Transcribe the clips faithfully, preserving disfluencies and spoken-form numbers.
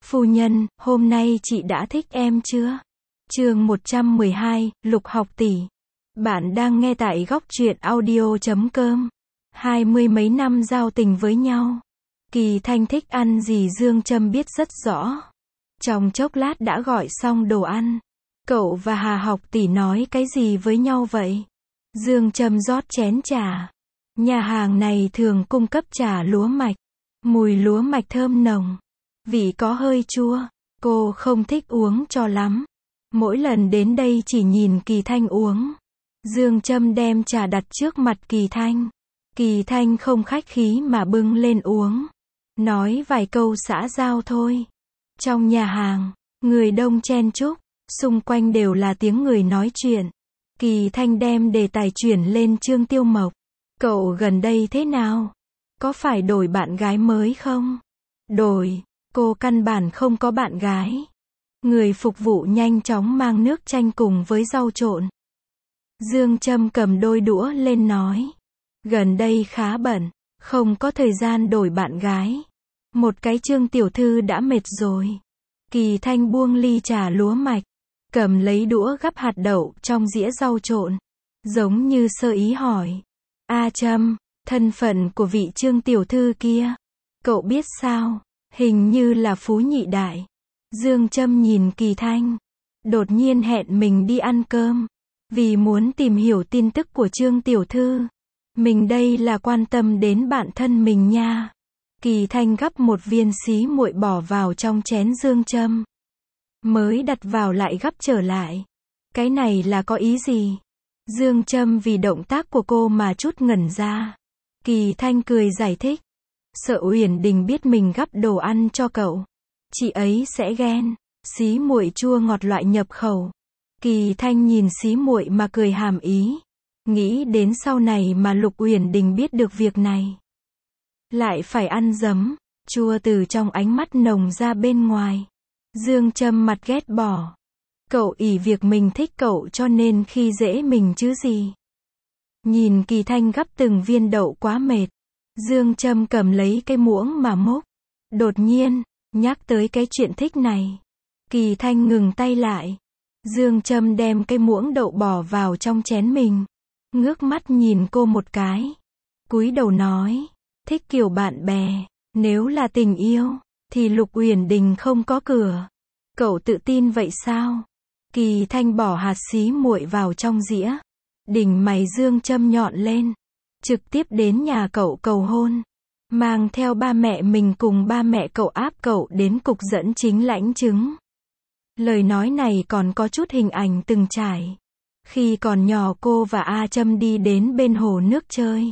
Phu nhân, hôm nay chị đã thích em chưa? Chương một trăm mười hai, Lục học tỷ. Bạn đang nghe tại góc truyện audio chấm com. Hai mươi mấy năm giao tình với nhau. Kỳ Thanh thích ăn gì Dương Trâm biết rất rõ. Trong chốc lát đã gọi xong đồ ăn. Cậu và Hà học tỷ nói cái gì với nhau vậy? Dương Trâm rót chén trà. Nhà hàng này thường cung cấp trà lúa mạch. Mùi lúa mạch thơm nồng. Vị có hơi chua. Cô không thích uống cho lắm. Mỗi lần đến đây chỉ nhìn Kỳ Thanh uống. Dương Trâm đem trà đặt trước mặt Kỳ Thanh. Kỳ Thanh không khách khí mà bưng lên uống. Nói vài câu xã giao thôi. Trong nhà hàng, người đông chen chúc, xung quanh đều là tiếng người nói chuyện. Kỳ Thanh đem đề tài chuyển lên Trương Tiêu Mộc. Cậu gần đây thế nào? Có phải đổi bạn gái mới không? Đổi, cô căn bản không có bạn gái. Người phục vụ nhanh chóng mang nước chanh cùng với rau trộn. Dương Trâm cầm đôi đũa lên nói. Gần đây khá bận, không có thời gian đổi bạn gái. Một cái Trương tiểu thư đã mệt rồi. Kỳ Thanh buông ly trà lúa mạch, cầm lấy đũa gắp hạt đậu trong dĩa rau trộn. Giống như sơ ý hỏi. A Trâm, thân phận của vị Trương tiểu thư kia, cậu biết sao? Hình như là phú nhị đại. Dương Trâm nhìn Kỳ Thanh. Đột nhiên hẹn mình đi ăn cơm. Vì muốn tìm hiểu tin tức của Trương tiểu thư. Mình đây là quan tâm đến bản thân mình nha. Kỳ Thanh gắp một viên xí muội bỏ vào trong chén Dương Trâm. Mới đặt vào lại gắp trở lại. Cái này là có ý gì? Dương Trâm vì động tác của cô mà chút ngẩn ra. Kỳ Thanh cười giải thích. Sợ Uyển Đình biết mình gắp đồ ăn cho cậu. Chị ấy sẽ ghen. Xí muội chua ngọt loại nhập khẩu. Kỳ Thanh nhìn xí muội mà cười hàm ý. Nghĩ đến sau này mà Lục Uyển Đình biết được việc này. Lại phải ăn giấm. Chua từ trong ánh mắt nồng ra bên ngoài. Dương Trâm mặt ghét bỏ. Cậu ỷ việc mình thích cậu cho nên khi dễ mình chứ gì. Nhìn Kỳ Thanh gắp từng viên đậu quá mệt. Dương Trâm cầm lấy cái muỗng mà múc. Đột nhiên, nhắc tới cái chuyện thích này. Kỳ Thanh ngừng tay lại. Dương Trâm đem cái muỗng đậu bỏ vào trong chén mình. Ngước mắt nhìn cô một cái. Cúi đầu nói. Thích kiểu bạn bè. Nếu là tình yêu, thì Lục Uyển Đình không có cửa. Cậu tự tin vậy sao? Kỳ Thanh bỏ hạt xí muội vào trong dĩa. Đỉnh mày Dương Trâm nhọn lên. Trực tiếp đến nhà cậu cầu hôn. Mang theo ba mẹ mình cùng ba mẹ cậu áp cậu đến cục dẫn chính lãnh chứng. Lời nói này còn có chút hình ảnh từng trải. Khi còn nhỏ cô và A Trâm đi đến bên hồ nước chơi.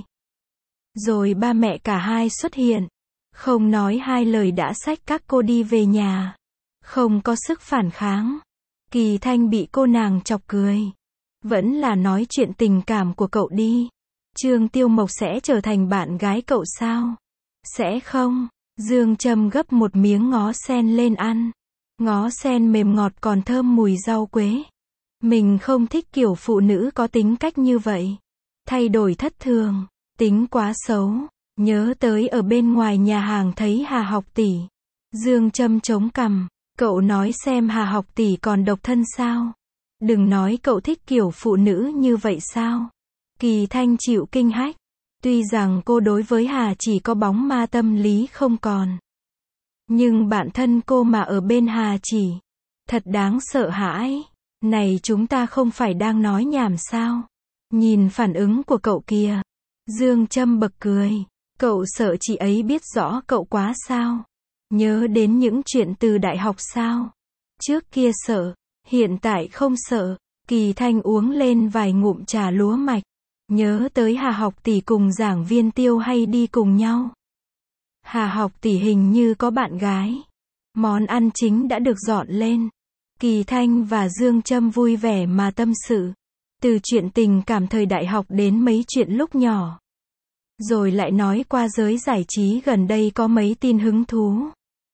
Rồi ba mẹ cả hai xuất hiện. Không nói hai lời đã xách các cô đi về nhà. Không có sức phản kháng. Kỳ Thanh bị cô nàng chọc cười. Vẫn là nói chuyện tình cảm của cậu đi. Trương Tiêu Mộc sẽ trở thành bạn gái cậu sao? Sẽ không. Dương Trâm gấp một miếng ngó sen lên ăn. Ngó sen mềm ngọt còn thơm mùi rau quế. Mình không thích kiểu phụ nữ có tính cách như vậy. Thay đổi thất thường. Tính quá xấu. Nhớ tới ở bên ngoài nhà hàng thấy Hà học tỷ. Dương Trâm chống cằm. Cậu nói xem Hà học tỷ còn độc thân sao? Đừng nói cậu thích kiểu phụ nữ như vậy sao? Kỳ Thanh chịu kinh hách. Tuy rằng cô đối với Hà chỉ có bóng ma tâm lý không còn. Nhưng bản thân cô mà ở bên Hà chỉ. Thật đáng sợ hãi. Này chúng ta không phải đang nói nhảm sao? Nhìn phản ứng của cậu kìa. Dương Trâm bật cười. Cậu sợ chị ấy biết rõ cậu quá sao? Nhớ đến những chuyện từ đại học sao? Trước kia sợ, hiện tại không sợ. Kỳ Thanh uống lên vài ngụm trà lúa mạch. Nhớ tới Hà học tỷ cùng giảng viên Tiêu hay đi cùng nhau. Hà học tỷ hình như có bạn gái. Món ăn chính đã được dọn lên. Kỳ Thanh và Dương Trâm vui vẻ mà tâm sự. Từ chuyện tình cảm thời đại học đến mấy chuyện lúc nhỏ. Rồi lại nói qua giới giải trí gần đây có mấy tin hứng thú.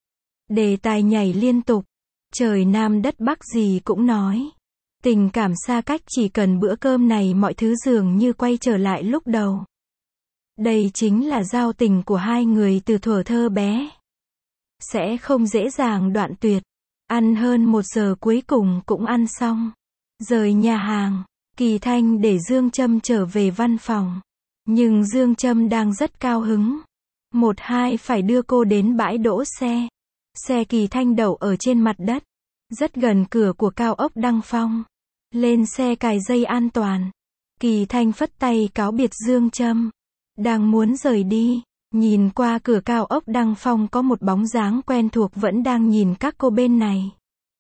Đề tài nhảy liên tục. Trời Nam đất Bắc gì cũng nói. Tình cảm xa cách chỉ cần bữa cơm này mọi thứ dường như quay trở lại lúc đầu. Đây chính là giao tình của hai người từ thuở thơ bé. sẽ không dễ dàng đoạn tuyệt. Ăn hơn một giờ cuối cùng cũng ăn xong. Rời nhà hàng, Kỳ Thanh để Dương Trâm trở về văn phòng. Nhưng Dương Trâm đang rất cao hứng. Một hai phải đưa cô đến bãi đỗ xe. Xe Kỳ Thanh đậu ở trên mặt đất, rất gần cửa của cao ốc Đăng Phong. Lên xe cài dây an toàn. Kỳ Thanh phất tay cáo biệt Dương Trâm. Đang muốn rời đi, nhìn qua cửa cao ốc Đăng Phong có một bóng dáng quen thuộc vẫn đang nhìn các cô bên này.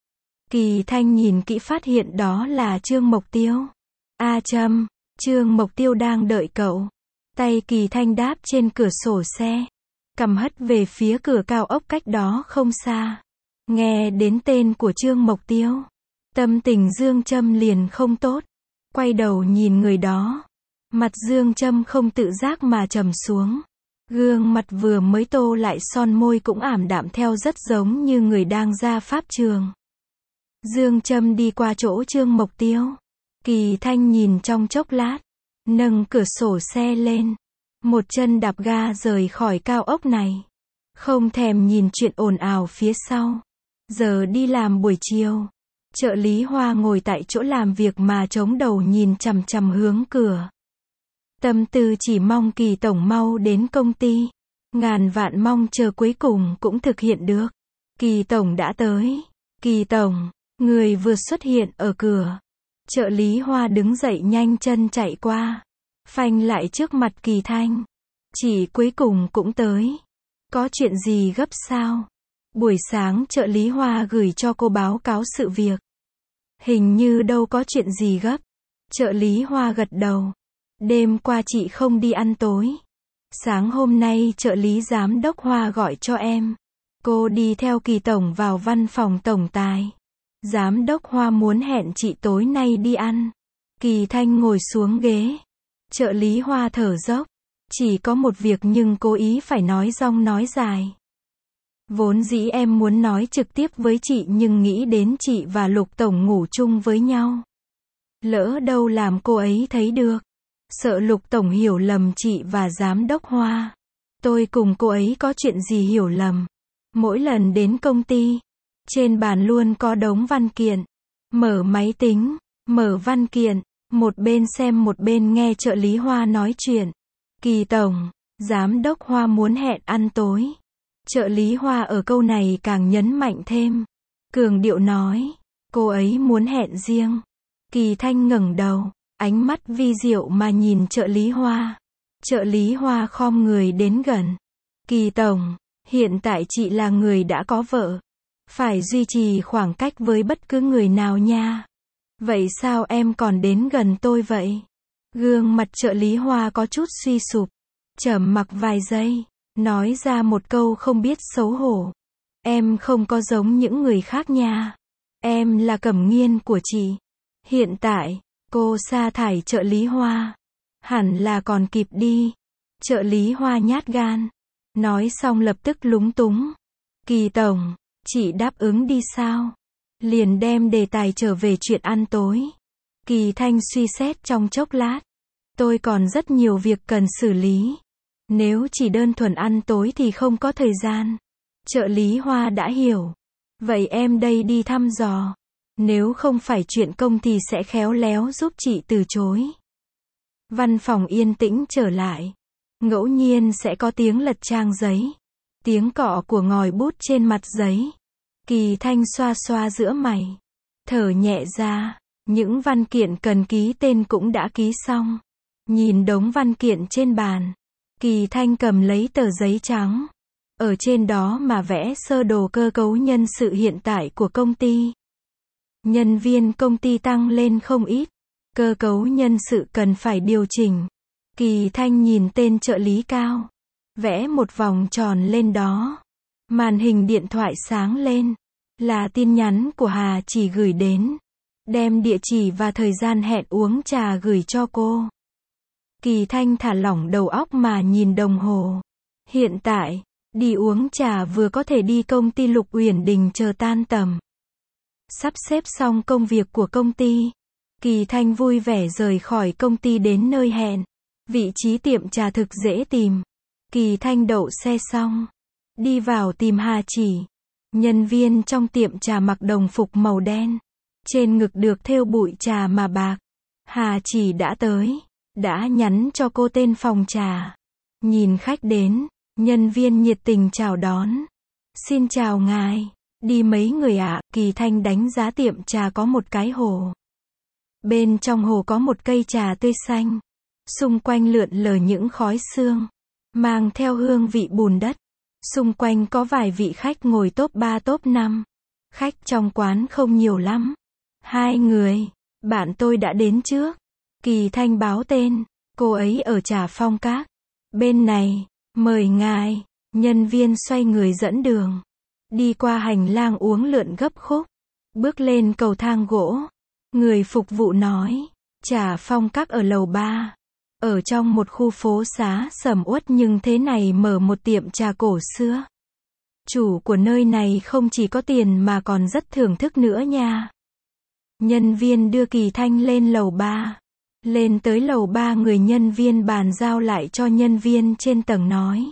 Kỳ Thanh nhìn kỹ phát hiện đó là Trương Mộc Tiêu. A Trâm, Trương Mộc Tiêu đang đợi cậu. Tay Kỳ Thanh đáp trên cửa sổ xe, cầm hất về phía cửa cao ốc cách đó không xa. Nghe đến tên của Trương Mộc Tiêu, tâm tình Dương Trâm liền không tốt. Quay đầu nhìn người đó, mặt Dương Trâm không tự giác mà trầm xuống. Gương mặt vừa mới tô lại son môi cũng ảm đạm theo, rất giống như người đang ra pháp trường. Dương Trâm đi qua chỗ Trương Mộc Tiêu. Kỳ Thanh nhìn trong chốc lát, nâng cửa sổ xe lên, một chân đạp ga rời khỏi cao ốc này. Không thèm nhìn chuyện ồn ào phía sau. Giờ đi làm buổi chiều, trợ lý Hoa ngồi tại chỗ làm việc mà chống đầu nhìn chằm chằm hướng cửa. Tâm tư chỉ mong Kỳ tổng mau đến công ty. Ngàn vạn mong chờ cuối cùng cũng thực hiện được. Kỳ tổng đã tới. Kỳ tổng, người vừa xuất hiện ở cửa. Trợ lý Hoa đứng dậy nhanh chân chạy qua, phanh lại trước mặt Kỳ Thanh. Chị cuối cùng cũng tới. Có chuyện gì gấp sao? Buổi sáng trợ lý Hoa gửi cho cô báo cáo sự việc. Hình như đâu có chuyện gì gấp. Trợ lý Hoa gật đầu. Đêm qua chị không đi ăn tối. Sáng hôm nay trợ lý giám đốc Hoa gọi cho em. Cô đi theo Kỳ tổng vào văn phòng tổng tài. Giám đốc Hoa muốn hẹn chị tối nay đi ăn. Kỳ Thanh ngồi xuống ghế. Trợ lý Hoa thở dốc. Chỉ có một việc nhưng cố ý phải nói rong nói dài. Vốn dĩ em muốn nói trực tiếp với chị nhưng nghĩ đến chị và Lục tổng ngủ chung với nhau. Lỡ đâu làm cô ấy thấy được. Sợ Lục tổng hiểu lầm chị và giám đốc Hoa. Tôi cùng cô ấy có chuyện gì hiểu lầm. Mỗi lần đến công ty, trên bàn luôn có đống văn kiện. Mở máy tính, mở văn kiện, một bên xem một bên nghe trợ lý Hoa nói chuyện. Kỳ tổng, giám đốc Hoa muốn hẹn ăn tối. Trợ lý Hoa ở câu này càng nhấn mạnh thêm. Cường điệu nói, cô ấy muốn hẹn riêng. Kỳ Thanh ngẩng đầu, ánh mắt vi diệu mà nhìn trợ lý Hoa. Trợ lý Hoa khom người đến gần. Kỳ tổng, hiện tại chị là người đã có vợ. Phải duy trì khoảng cách với bất cứ người nào nha. Vậy sao em còn đến gần tôi vậy? Gương mặt trợ lý Hoa có chút suy sụp. Trầm mặc vài giây, nói ra một câu không biết xấu hổ. Em không có giống những người khác nha. Em là Cẩm Nghiên của chị. Hiện tại, cô sa thải trợ lý Hoa. Hẳn là còn kịp đi. Trợ lý Hoa nhát gan. Nói xong lập tức lúng túng. Kỳ tổng, chị đáp ứng đi sao? Liền đem đề tài trở về chuyện ăn tối. Kỳ Thanh suy xét trong chốc lát. Tôi còn rất nhiều việc cần xử lý. Nếu chỉ đơn thuần ăn tối thì không có thời gian. Trợ lý Hoa đã hiểu. Vậy em đây đi thăm dò. Nếu không phải chuyện công thì sẽ khéo léo giúp chị từ chối. Văn phòng yên tĩnh trở lại. Ngẫu nhiên sẽ có tiếng lật trang giấy. Tiếng cọ của ngòi bút trên mặt giấy. Kỳ Thanh xoa xoa giữa mày. Thở nhẹ ra. Những văn kiện cần ký tên cũng đã ký xong. Nhìn đống văn kiện trên bàn. Kỳ Thanh cầm lấy tờ giấy trắng. Ở trên đó mà vẽ sơ đồ cơ cấu nhân sự hiện tại của công ty. Nhân viên công ty tăng lên không ít. Cơ cấu nhân sự cần phải điều chỉnh. Kỳ Thanh nhìn tên trợ lý cao. Vẽ một vòng tròn lên đó. Màn hình điện thoại sáng lên. Là tin nhắn của Hà Chỉ gửi đến. Đem địa chỉ và thời gian hẹn uống trà gửi cho cô. Kỳ Thanh thả lỏng đầu óc mà nhìn đồng hồ. Hiện tại, đi uống trà vừa có thể đi công ty Lục Uyển Đình chờ tan tầm. Sắp xếp xong công việc của công ty. Kỳ Thanh vui vẻ rời khỏi công ty đến nơi hẹn. Vị trí tiệm trà thực dễ tìm. Kỳ Thanh đậu xe xong. đi vào tìm Hà Chỉ. Nhân viên trong tiệm trà mặc đồng phục màu đen, trên ngực được thêu bụi trà mà bạc. Hà Chỉ đã tới, đã nhắn cho cô tên phòng trà. Nhìn khách đến, nhân viên nhiệt tình chào đón. Xin chào ngài, đi mấy người ạ. Kỳ Thanh đánh giá tiệm trà có một cái hồ. Bên trong hồ có một cây trà tươi xanh. Xung quanh lượn lờ những khói sương, mang theo hương vị bùn đất. Xung quanh có vài vị khách ngồi top ba top năm. Khách trong quán không nhiều lắm. Hai người, bạn tôi đã đến trước. Kỳ Thanh báo tên, cô ấy ở Trà Phong Các. Bên này, mời ngài. Nhân viên xoay người dẫn đường. Đi qua hành lang uốn lượn gấp khúc. Bước lên cầu thang gỗ. Người phục vụ nói, Trà Phong Các ở lầu ba. Ở trong một khu phố xá sầm uất nhưng thế này mở một tiệm trà cổ xưa. Chủ của nơi này không chỉ có tiền mà còn rất thưởng thức nữa nha. Nhân viên đưa Kỳ Thanh lên lầu ba. Lên tới lầu ba, người nhân viên bàn giao lại cho nhân viên trên tầng nói.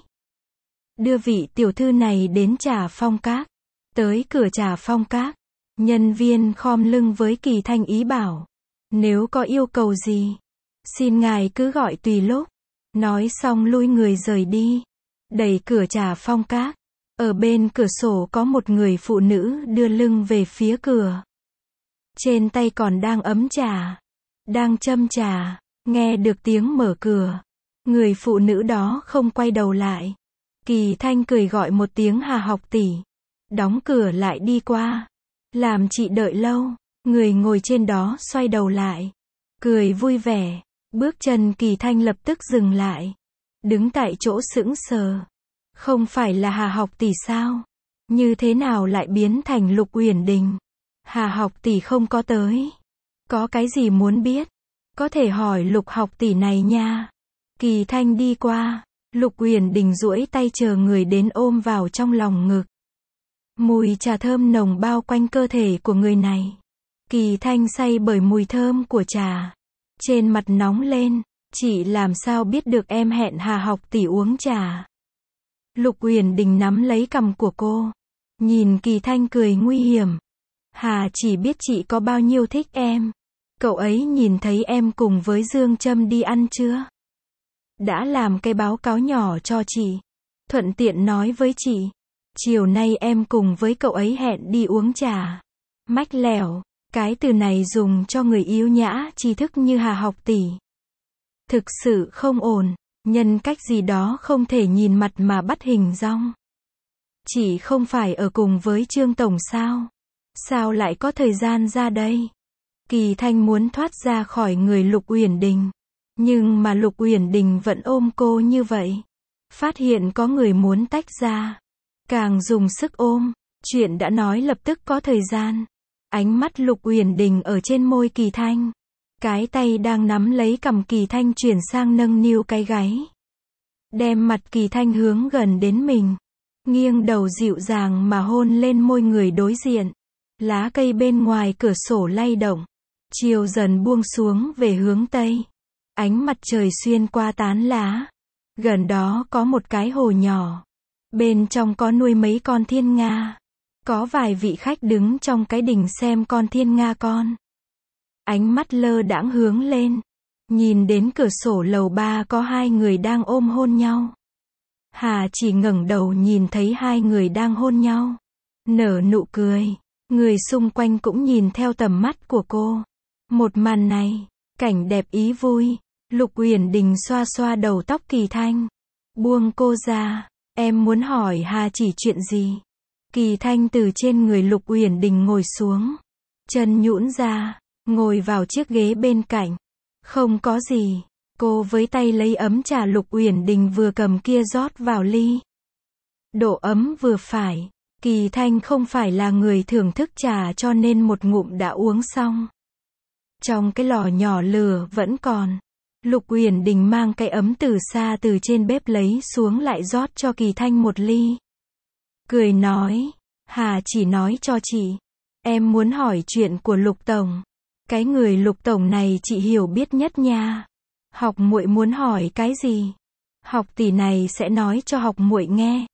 Đưa vị tiểu thư này đến Trà Phong Các. Tới cửa Trà Phong Các, nhân viên khom lưng với Kỳ Thanh ý bảo. Nếu có yêu cầu gì, xin ngài cứ gọi tùy lúc. Nói xong lui người rời đi. Đẩy cửa Trà Phong Các. Ở bên cửa sổ có một người phụ nữ đưa lưng về phía cửa. Trên tay còn đang ấm trà. Đang châm trà. Nghe được tiếng mở cửa. Người phụ nữ đó không quay đầu lại. Kỳ Thanh cười gọi một tiếng Hà học tỷ. Đóng cửa lại đi qua. Làm chị đợi lâu. Người ngồi trên đó xoay đầu lại. Cười vui vẻ. Bước chân Kỳ Thanh lập tức dừng lại. Đứng tại chỗ sững sờ. Không phải là Hà học tỷ sao? Như thế nào lại biến thành Lục Uyển Đình? Hà học tỷ không có tới. Có cái gì muốn biết? Có thể hỏi Lục học tỷ này nha. Kỳ Thanh đi qua. Lục Uyển Đình duỗi tay chờ người đến ôm vào trong lòng ngực. Mùi trà thơm nồng bao quanh cơ thể của người này. Kỳ Thanh say bởi mùi thơm của trà. Trên mặt nóng lên. Chị làm sao biết được em hẹn Hà học tỷ uống trà? Lục Uyển Đình nắm lấy cằm của cô. Nhìn Kỳ Thanh cười nguy hiểm. Hà chỉ biết chị có bao nhiêu thích em. Cậu ấy nhìn thấy em cùng với Dương Trâm đi ăn chưa? Đã làm cái báo cáo nhỏ cho chị. Thuận tiện nói với chị. Chiều nay em cùng với cậu ấy hẹn đi uống trà. Mách lẻo. Cái từ này dùng cho người yếu nhã tri thức như Hà học tỷ. Thực sự không ổn. Nhân cách gì đó không thể nhìn mặt mà bắt hình dong. Chị không phải ở cùng với Trương Tổng sao? Sao lại có thời gian ra đây? Kỳ Thanh muốn thoát ra khỏi người Lục Uyển Đình. Nhưng mà Lục Uyển Đình vẫn ôm cô như vậy. Phát hiện có người muốn tách ra. Càng dùng sức ôm. Chuyện đã nói lập tức có thời gian. Ánh mắt Lục Uyển Đình ở trên môi Kỳ Thanh. Cái tay đang nắm lấy cằm Kỳ Thanh chuyển sang nâng niu cái gáy. Đem mặt Kỳ Thanh hướng gần đến mình. Nghiêng đầu dịu dàng mà hôn lên môi người đối diện. Lá cây bên ngoài cửa sổ lay động. Chiều dần buông xuống về hướng tây. Ánh mặt trời xuyên qua tán lá. Gần đó có một cái hồ nhỏ. Bên trong có nuôi mấy con thiên nga. Có vài vị khách đứng trong cái đình xem con thiên nga con. Ánh mắt lơ đãng hướng lên. Nhìn đến cửa sổ lầu ba có hai người đang ôm hôn nhau. Hà chỉ ngẩng đầu nhìn thấy hai người đang hôn nhau. Nở nụ cười. Người xung quanh cũng nhìn theo tầm mắt của cô. Một màn này, cảnh đẹp ý vui. Lục Uyển Đình xoa xoa đầu tóc Kỳ Thanh. Buông cô ra. Em muốn hỏi Hà chỉ chuyện gì? Kỳ Thanh từ trên người Lục Uyển Đình ngồi xuống. Chân nhũn ra. Ngồi vào chiếc ghế bên cạnh. Không có gì. Cô với tay lấy ấm trà Lục Uyển Đình vừa cầm kia rót vào ly. Độ ấm vừa phải. Kỳ Thanh không phải là người thưởng thức trà cho nên một ngụm đã uống xong. Trong cái lò nhỏ lửa vẫn còn. Lục Uyển Đình mang cái ấm từ xa từ trên bếp lấy xuống lại rót cho Kỳ Thanh một ly. Cười nói. Hà chỉ nói cho chị. Em muốn hỏi chuyện của Lục Tổng. Cái người Lục Tổng này chị hiểu biết nhất nha. Học muội muốn hỏi cái gì? Học tỷ này sẽ nói cho học muội nghe.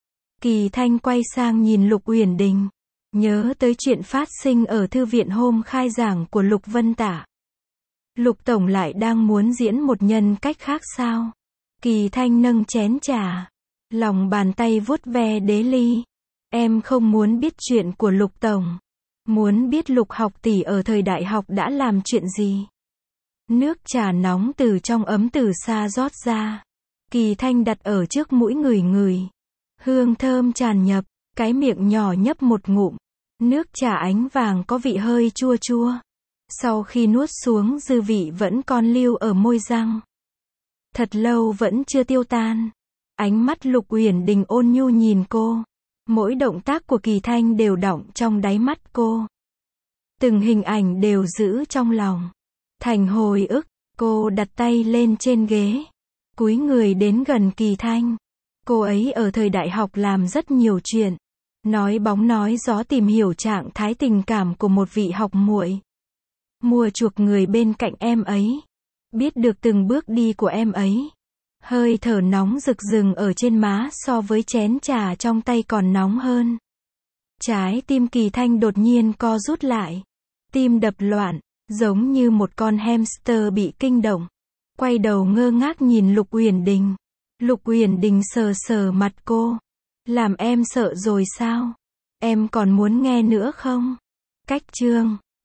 Kỳ Thanh quay sang nhìn Lục Uyển Đình. Nhớ tới chuyện phát sinh ở thư viện hôm khai giảng của Lục Vân Tả. Lục Tổng lại đang muốn diễn một nhân cách khác sao? Kỳ Thanh nâng chén trà. Lòng bàn tay vuốt ve đế ly. Em không muốn biết chuyện của Lục Tổng. Muốn biết Lục học tỷ ở thời đại học đã làm chuyện gì. Nước trà nóng từ trong ấm từ xa rót ra. Kỳ Thanh đặt ở trước mũi ngửi ngửi. Hương thơm tràn nhập, cái miệng nhỏ nhấp một ngụm. Nước trà ánh vàng có vị hơi chua chua. Sau khi nuốt xuống dư vị vẫn còn lưu ở môi răng. Thật lâu vẫn chưa tiêu tan. Ánh mắt Lục Uyển Đình ôn nhu nhìn cô. Mỗi động tác của Kỳ Thanh đều đọng trong đáy mắt cô. Từng hình ảnh đều giữ trong lòng. Thành hồi ức, cô đặt tay lên trên ghế. Cúi người đến gần Kỳ Thanh. Cô ấy ở thời đại học làm rất nhiều chuyện. Nói bóng nói gió tìm hiểu trạng thái tình cảm của một vị học muội. Mua chuộc người bên cạnh em ấy. Biết được từng bước đi của em ấy. Hơi thở nóng rực rừng ở trên má so với chén trà trong tay còn nóng hơn. Trái tim Kỳ Thanh đột nhiên co rút lại. Tim đập loạn, giống như một con hamster bị kinh động. Quay đầu ngơ ngác nhìn Lục Uyển Đình. Lục Uyển Đình sờ sờ mặt cô. Làm em sợ rồi sao? Em còn muốn nghe nữa không? Cách chương